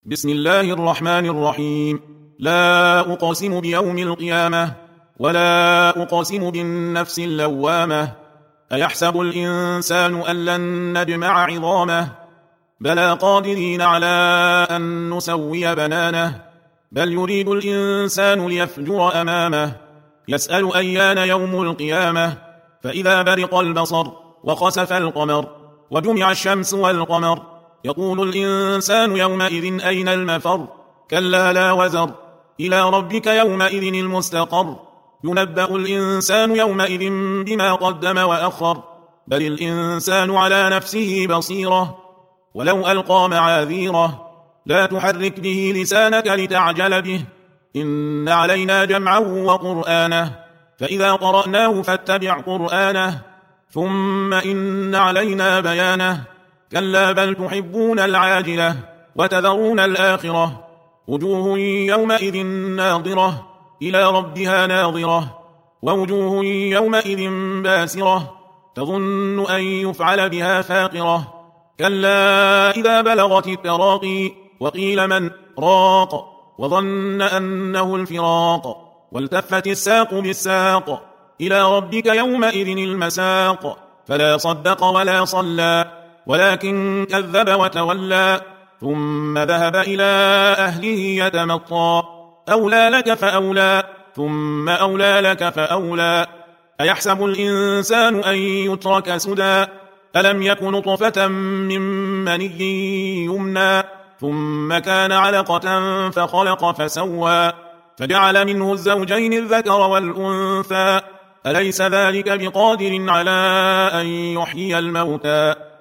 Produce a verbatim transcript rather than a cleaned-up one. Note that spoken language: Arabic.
بسم الله الرحمن الرحيم. لا أقسم بيوم القيامة ولا أقسم بالنفس اللوامة. أيحسب الإنسان أن لن نجمع عظامه بلى قادرين على أن نسوي بنانه بل يريد الإنسان ليفجر أمامه يسأل أيان يوم القيامة فإذا برق البصر وخسف القمر وجمع الشمس والقمر يقول الإنسان يومئذ أين المفر كلا لا وزر إلى ربك يومئذ المستقر ينبأ الإنسان يومئذ بما قدم وأخر بل الإنسان على نفسه بصيرة ولو ألقى معاذيره لا تحرك به لسانك لتعجل به إن علينا جمعه وقرآنه فإذا قرأناه فاتبع قرآنه ثم إن علينا بيانه كلا بل تحبون العاجلة وتذرون الآخرة وجوه يومئذ ناظرة إلى ربها ناظرة ووجوه يومئذ باسرة تظن أن يفعل بها فاقرة كلا إذا بلغت التراقي وقيل من راق وظن أنه الفراق والتفت الساق بالساق إلى ربك يومئذ المساق فلا صدق ولا صلى ولكن كذب وتولى ثم ذهب إلى أهله يتمطى أولى لك فأولى ثم أولى لك فأولى أيحسب الإنسان أن يترك سدى ألم يكن نطفة من مني يمنى ثم كان علقة فخلق فسوى فجعل منه الزوجين الذكر والأنثى أليس ذلك بقادر على أن يحيي الموتى